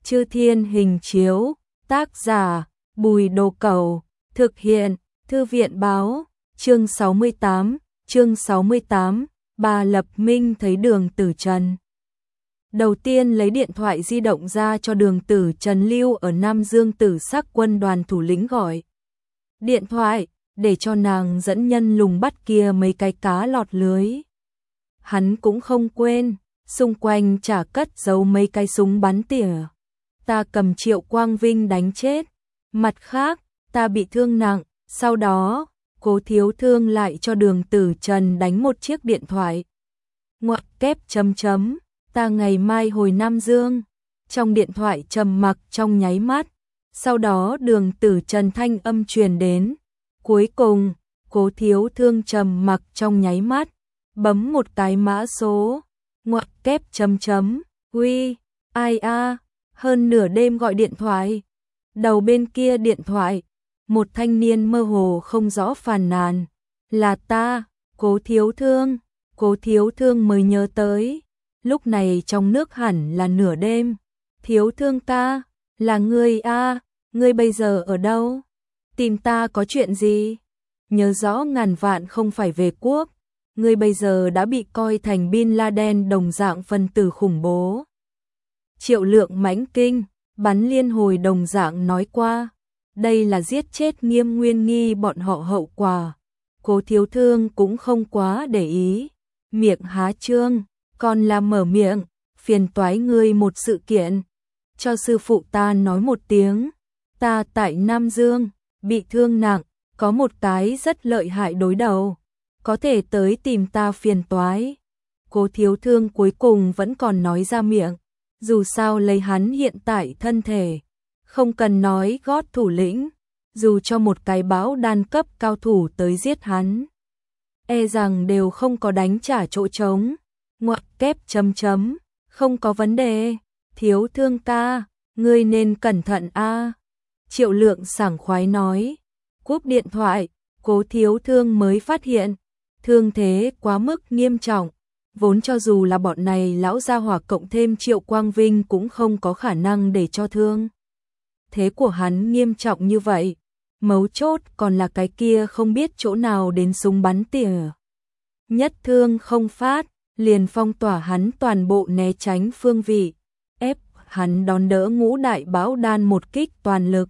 Chư Thiên Hình Chiếu, tác giả Bùi Đồ Cẩu, thực hiện Thư viện Báo, chương 68, bà Lập Minh thấy Đường Tử Trần. Đầu tiên lấy điện thoại di động ra cho Đường Tử Trần lưu ở Nam Dương Tử Sắc Quân đoàn thủ lĩnh gọi điện thoại, để cho nàng dẫn nhân lùng bắt kia mấy cái cá lọt lưới. Hắn cũng không quên, xung quanh chả cất giấu mấy cái súng bắn tỉa. Ta cầm Triệu Quang Vinh đánh chết, mặt khác, ta bị thương nặng, sau đó, Cố Thiếu Thương lại cho Đường Tử Trần đánh một chiếc điện thoại. Ngoặc kép chấm chấm, ta ngày mai hồi Nam Dương. Trong điện thoại trầm mặc trong nháy mắt, sau đó Đường Tử Trần thanh âm truyền đến. Cuối cùng, Cố Thiếu Thương trầm mặc trong nháy mắt, bấm một cái mã số. Ngoặc kép chấm chấm, uy, ai a, hơn nửa đêm gọi điện thoại. Đầu bên kia điện thoại, một thanh niên mơ hồ không rõ phàn nàn. Là ta, Cố Thiếu Thương. Cố Thiếu Thương mới nhớ tới, lúc này trong nước hẳn là nửa đêm. Thiếu Thương ca, là ngươi a, ngươi bây giờ ở đâu? Tìm ta có chuyện gì? Nhớ rõ ngàn vạn không phải về quốc. Ngươi bây giờ đã bị coi thành Bin Laden đồng dạng phân tử khủng bố. Triệu Lượng mãnh kinh, bắn liên hồi đồng dạng nói qua. Đây là giết chết Nghiêm Nguyên Nghi bọn họ hậu quả. Cố Thiếu Thương cũng không quá để ý. Miệng há trương, còn là mở miệng, phiền toái ngươi một sự kiện. Cho sư phụ ta nói một tiếng. Ta tại Nam Dương, bị thương nặng, có một cái rất lợi hại đối đầu. Có thể tới tìm ta phiền toái. Cố Thiếu Thương cuối cùng vẫn còn nói ra miệng. Dù sao lấy hắn hiện tại thân thể, không cần nói gót thủ lĩnh, dù cho một cái báo đan cấp cao thủ tới giết hắn, e rằng đều không có đánh trả chỗ trống. Ngoặc kép chấm chấm, không có vấn đề. Thiếu Thương ca, ngươi nên cẩn thận a. Triệu Lượng sảng khoái nói. Cúp điện thoại, Cố Thiếu Thương mới phát hiện, thương thế quá mức nghiêm trọng. Vốn cho dù là bọn này lão gia hỏa cộng thêm Triệu Quang Vinh cũng không có khả năng để cho thương thế của hắn nghiêm trọng như vậy. Mấu chốt còn là cái kia không biết chỗ nào đến súng bắn tỉa. Nhất thương không phát, liền phong tỏa hắn toàn bộ né tránh phương vị, ép hắn đón đỡ ngũ đại bão đan một kích toàn lực.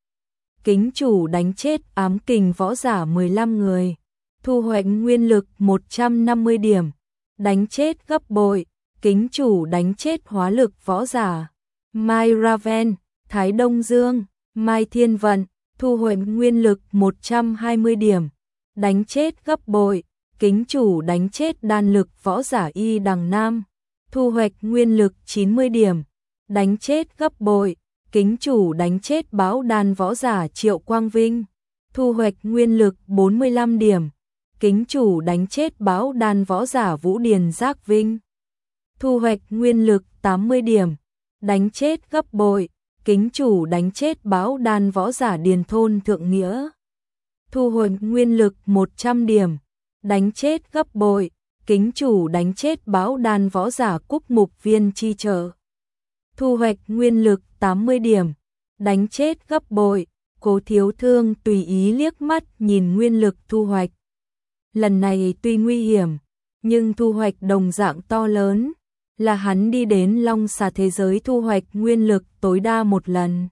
Kính chủ đánh chết ám kình võ giả 15 người, thu hoạch nguyên lực 150 điểm. Đánh chết gấp bội, kính chủ đánh chết hóa lực võ giả. Mai Raven, Thái Đông Dương, Mai Thiên Vận, thu hoạch nguyên lực 120 điểm. Đánh chết gấp bội, kính chủ đánh chết đan lực võ giả Y Đằng Nam. Thu hoạch nguyên lực 90 điểm. Đánh chết gấp bội, kính chủ đánh chết báo đan võ giả Triệu Quang Vinh. Thu hoạch nguyên lực 45 điểm. Kính chủ đánh chết báo đan võ giả Vũ Điền Giác Vinh. Thu hoạch nguyên lực 80 điểm. Đánh chết gấp bội, kính chủ đánh chết báo đan võ giả Điền Thôn Thượng Nghĩa. Thu hoạch nguyên lực 100 điểm. Đánh chết gấp bội, kính chủ đánh chết báo đan võ giả Cúc Mục Viên Chi Trợ. Thu hoạch nguyên lực 80 điểm. Đánh chết gấp bội, Cố Thiếu Thương tùy ý liếc mắt nhìn nguyên lực thu hoạch. Lần này tuy nguy hiểm, nhưng thu hoạch đồng dạng to lớn, là hắn đi đến Long Xà thế giới thu hoạch nguyên lực tối đa một lần.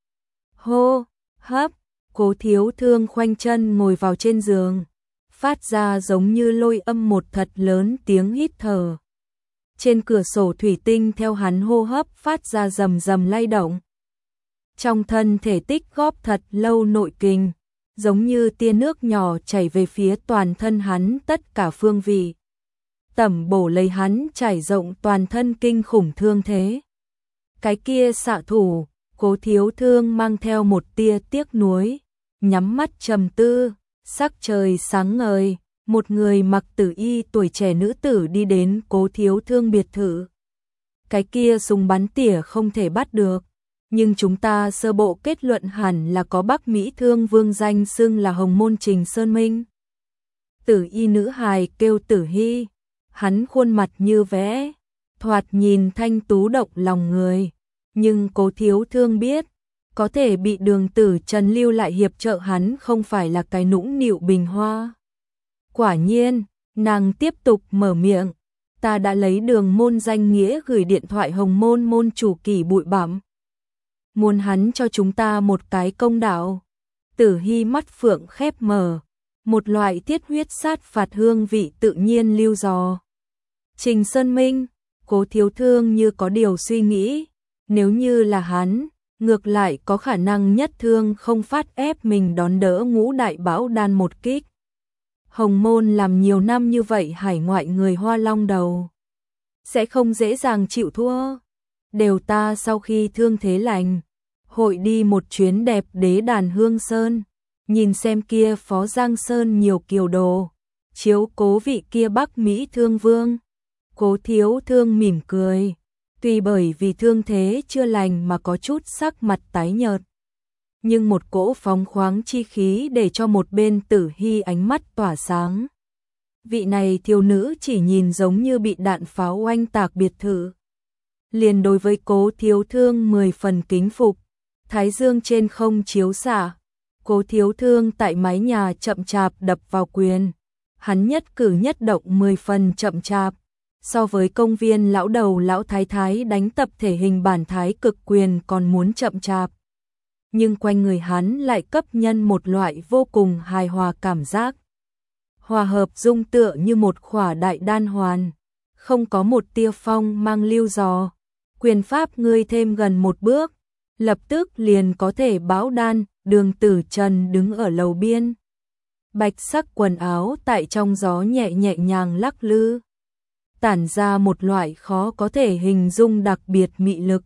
Hô, hấp, Cố Thiếu Thương khoanh chân ngồi vào trên giường, phát ra giống như lôi âm một thật lớn tiếng hít thở. Trên cửa sổ thủy tinh theo hắn hô hấp phát ra rầm rầm lay động. Trong thân thể tích góp thật lâu nội kình, giống như tia nước nhỏ chảy về phía toàn thân hắn tất cả phương vị. Tẩm bổ lấy hắn trải rộng toàn thân kinh khủng thương thế. Cái kia xạ thủ, Cố Thiếu Thương mang theo một tia tiếc nuối, nhắm mắt trầm tư, sắc trời sáng ngời, một người mặc tử y tuổi trẻ nữ tử đi đến Cố Thiếu Thương biệt thự. Cái kia súng bắn tỉa không thể bắt được, nhưng chúng ta sơ bộ kết luận hẳn là có Bắc Mỹ Thương Vương danh xưng là Hồng Môn Trình Sơn Minh. Tử y nữ hài kêu Tử Hy, hắn khuôn mặt như vẽ, thoạt nhìn thanh tú động lòng người, Nhưng Cố Thiếu Thương biết, có thể bị Đường Tử Trần lưu lại hiệp trợ hắn không phải là cái nũng nịu bình hoa. Quả nhiên, nàng tiếp tục mở miệng, ta đã lấy Đường môn danh nghĩa gửi điện thoại Hồng môn môn chủ Kỷ Bụi Bặm. Muốn hắn cho chúng ta một cái công đạo. Tử Hy mắt phượng khép mở, một loại tiết huyết sát phạt hương vị tự nhiên lưu dò. Trình Sơn Minh, Cố Thiếu Thương như có điều suy nghĩ, nếu như là hắn, ngược lại có khả năng nhất thương không phát ép mình đón đỡ Ngũ Đại Bão Đan một kích. Hồng môn làm nhiều năm như vậy hải ngoại người Hoa Long đầu, sẽ không dễ dàng chịu thua. Đều ta sau khi thương thế lành, hội đi một chuyến đẹp đế đàn Hương Sơn, nhìn xem kia Phó Giang Sơn nhiều kiều đồ, chiếu cố vị kia Bắc Mỹ Thương Vương. Cố Thiếu Thương mỉm cười, tuy bởi vì thương thế chưa lành mà có chút sắc mặt tái nhợt, nhưng một cỗ phóng khoáng chi khí để cho một bên Tử Hy ánh mắt tỏa sáng. Vị này thiếu nữ chỉ nhìn giống như bị đạn pháo oanh tạc biệt thự. Liền đối với Cố Thiếu Thương 10 phần kính phục, thái dương trên không chiếu xạ, Cố Thiếu Thương tại mái nhà chậm chạp đập vào quyền, hắn nhất cử nhất động 10 phần chậm chạp, so với công viên lão đầu lão thái thái đánh tập thể hình bản thái cực quyền còn muốn chậm chạp. Nhưng quanh người hắn lại cấp nhân một loại vô cùng hài hòa cảm giác. Hòa hợp dung tựa như một khỏa đại đan hoàn, không có một tia phong mang lưu dò. Quyền pháp ngươi thêm gần một bước, lập tức liền có thể bão đan. Đường Tử Trần đứng ở lầu biên. Bạch sắc quần áo tại trong gió nhẹ nhẹ nhàng lắc lư, tản ra một loại khó có thể hình dung đặc biệt mị lực.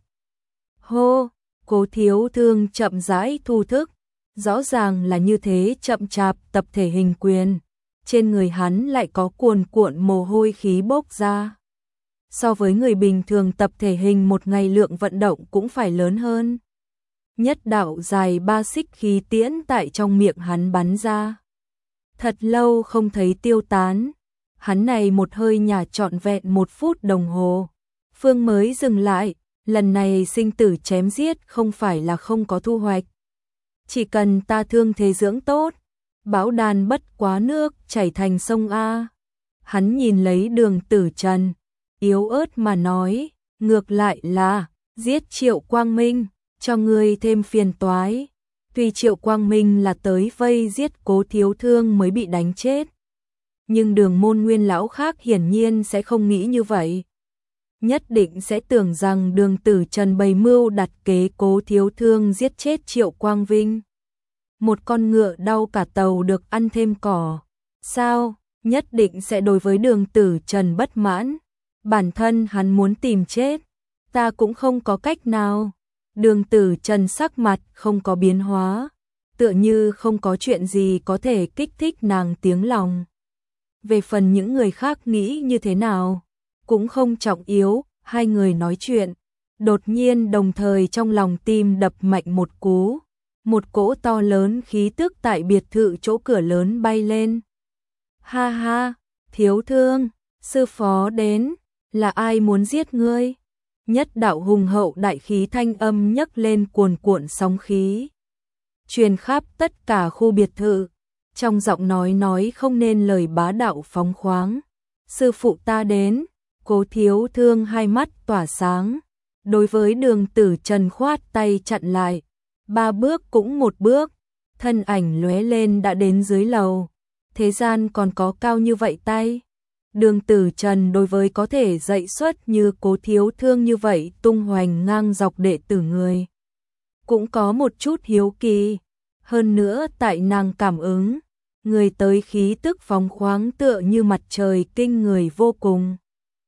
Hô, Cố Thiếu Thương chậm rãi thu thức, rõ ràng là như thế chậm chạp tập thể hình quyền, trên người hắn lại có cuồn cuộn mồ hôi khí bốc ra. So với người bình thường tập thể hình một ngày lượng vận động cũng phải lớn hơn. Nhất đạo dài 3 xích khí tiễn tại trong miệng hắn bắn ra. Thật lâu không thấy tiêu tán, hắn này một hơi nhả trọn vẹn 1 phút đồng hồ. Phương mới dừng lại, lần này sinh tử chém giết không phải là không có thu hoạch. Chỉ cần ta thương thế dưỡng tốt, bão đàn bất quá nước chảy thành sông A. Hắn nhìn lấy Đường Tử Trần, yếu ớt mà nói, ngược lại là, giết Triệu Quang Minh, cho ngươi thêm phiền toái. Tuy Triệu Quang Minh là tới vây giết Cố Thiếu Thương mới bị đánh chết, nhưng Đường môn nguyên lão khác hiển nhiên sẽ không nghĩ như vậy. Nhất định sẽ tưởng rằng Đường Tử Trần bày mưu đặt kế Cố Thiếu Thương giết chết Triệu Quang Vinh. Một con ngựa đau cả tàu được ăn thêm cỏ. Sao, nhất định sẽ đối với Đường Tử Trần bất mãn. Bản thân hắn muốn tìm chết, ta cũng không có cách nào. Đường Tử Trần sắc mặt không có biến hóa, tựa như không có chuyện gì có thể kích thích nàng tiếng lòng. Về phần những người khác nghĩ như thế nào, cũng không trọng yếu. Hai người nói chuyện, đột nhiên đồng thời trong lòng tim đập mạnh một cú, một cỗ to lớn khí tức tại biệt thự chỗ cửa lớn bay lên. Ha ha, Thiếu Thương, sư phó đến, là ai muốn giết ngươi? Nhất đạo hùng hậu đại khí thanh âm nhấc lên cuồn cuộn sóng khí, truyền khắp tất cả khu biệt thự, trong giọng nói không nên lời bá đạo phóng khoáng. Sư phụ ta đến. Cố Thiếu Thương hai mắt tỏa sáng, đối với Đường Tử Trần khoát tay chặn lại, 3 bước cũng 1 bước, thân ảnh lóe lên đã đến dưới lầu. Thế gian còn có cao như vậy tay? Đường Tử Trần đối với có thể dạy xuất như Cố Thiếu Thương như vậy tung hoành ngang dọc đệ tử người, cũng có một chút hiếu kỳ. Hơn nữa tại nàng cảm ứng, người tới khí tức phóng khoáng tựa như mặt trời kinh người vô cùng.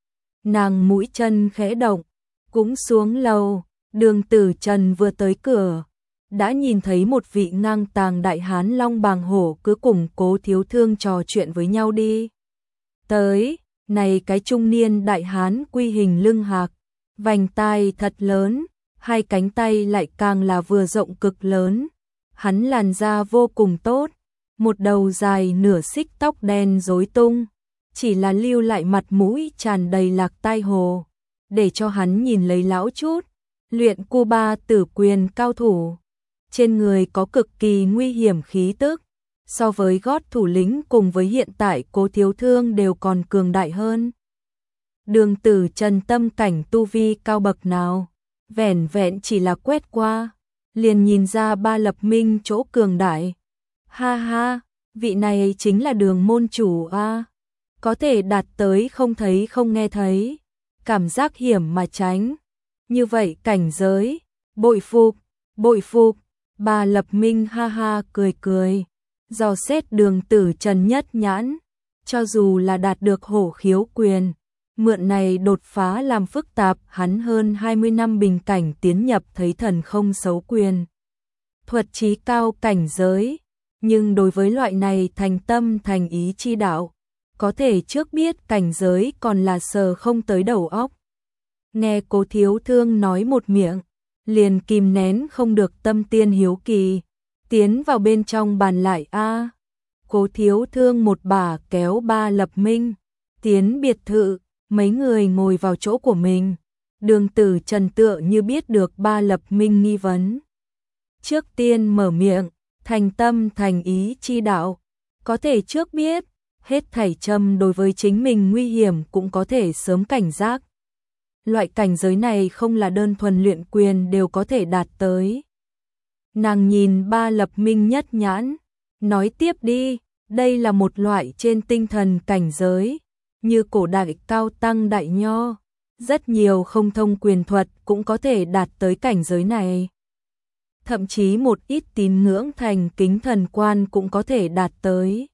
Nàng mũi chân khẽ động, cũng xuống lầu. Đường Tử Trần vừa tới cửa, đã nhìn thấy một vị ngang tàng đại hán long bàng hổ cứ cùng Cố Thiếu Thương trò chuyện với nhau đi tới. Này cái trung niên đại hán quy hình lưng hạc, vành tai thật lớn, hai cánh tay lại càng là vừa rộng cực lớn. Hắn làn da vô cùng tốt, một đầu dài nửa xích tóc đen rối tung, chỉ là lưu lại mặt mũi tràn đầy lạc tai hồ, để cho hắn nhìn lấy lão chút. luyện Cuba tử quyền cao thủ. Trên người có cực kỳ nguy hiểm khí tức, so với gót thủ lĩnh cùng với hiện tại Cố Thiếu Thương đều còn cường đại hơn. Đường Tử Trần tâm cảnh tu vi cao bậc nào, vẻn vẹn chỉ là quét qua, liền nhìn ra Ba Lập Minh chỗ cường đại. Ha ha, vị này chính là Đường môn chủ a, có thể đạt tới không thấy không nghe thấy, cảm giác hiểm mà tránh. Như vậy cảnh giới, bội phục, bội phục. Ba Lập Minh ha ha cười cười, dò xét Đường Tử Trần nhất nhãn, cho dù là đạt được hổ khiếu quyền, mượn này đột phá làm phức tạp hắn hơn 20 năm bình cảnh tiến nhập thấy thần không xấu quyền. Thuật trí cao cảnh giới, nhưng đối với loại này thành tâm thành ý chi đạo, có thể trước biết cảnh giới còn là sờ không tới đầu óc. Nghe Cố Thiếu Thương nói một miệng, liền kìm nén không được tâm tiên hiếu kỳ, tiến vào bên trong bàn lại a. Cố Thiếu Thương một bà kéo Ba Lập Minh, tiến biệt thự, mấy người ngồi vào chỗ của mình. Đường Tử Trần tựa như biết được Ba Lập Minh nghi vấn. Trước tiên mở miệng, thành tâm thành ý chi đạo, có thể trước biết, hết thảy châm đối với chính mình nguy hiểm cũng có thể sớm cảnh giác. Loại cảnh giới này không là đơn thuần luyện quyền đều có thể đạt tới. Nàng nhìn Ba Lập Minh nhất nhãn, nói tiếp đi, đây là một loại trên tinh thần cảnh giới, như cổ đại cao tăng đại nho, rất nhiều không thông quyền thuật cũng có thể đạt tới cảnh giới này. Thậm chí một ít tín ngưỡng thành kính thần quan cũng có thể đạt tới.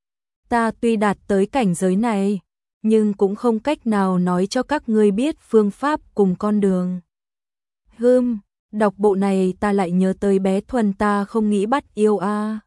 Ta tuy đạt tới cảnh giới này, nhưng cũng không cách nào nói cho các ngươi biết phương pháp cùng con đường. Đọc bộ này ta lại nhớ tới bé Thuần ta không nghĩ bắt yêu a.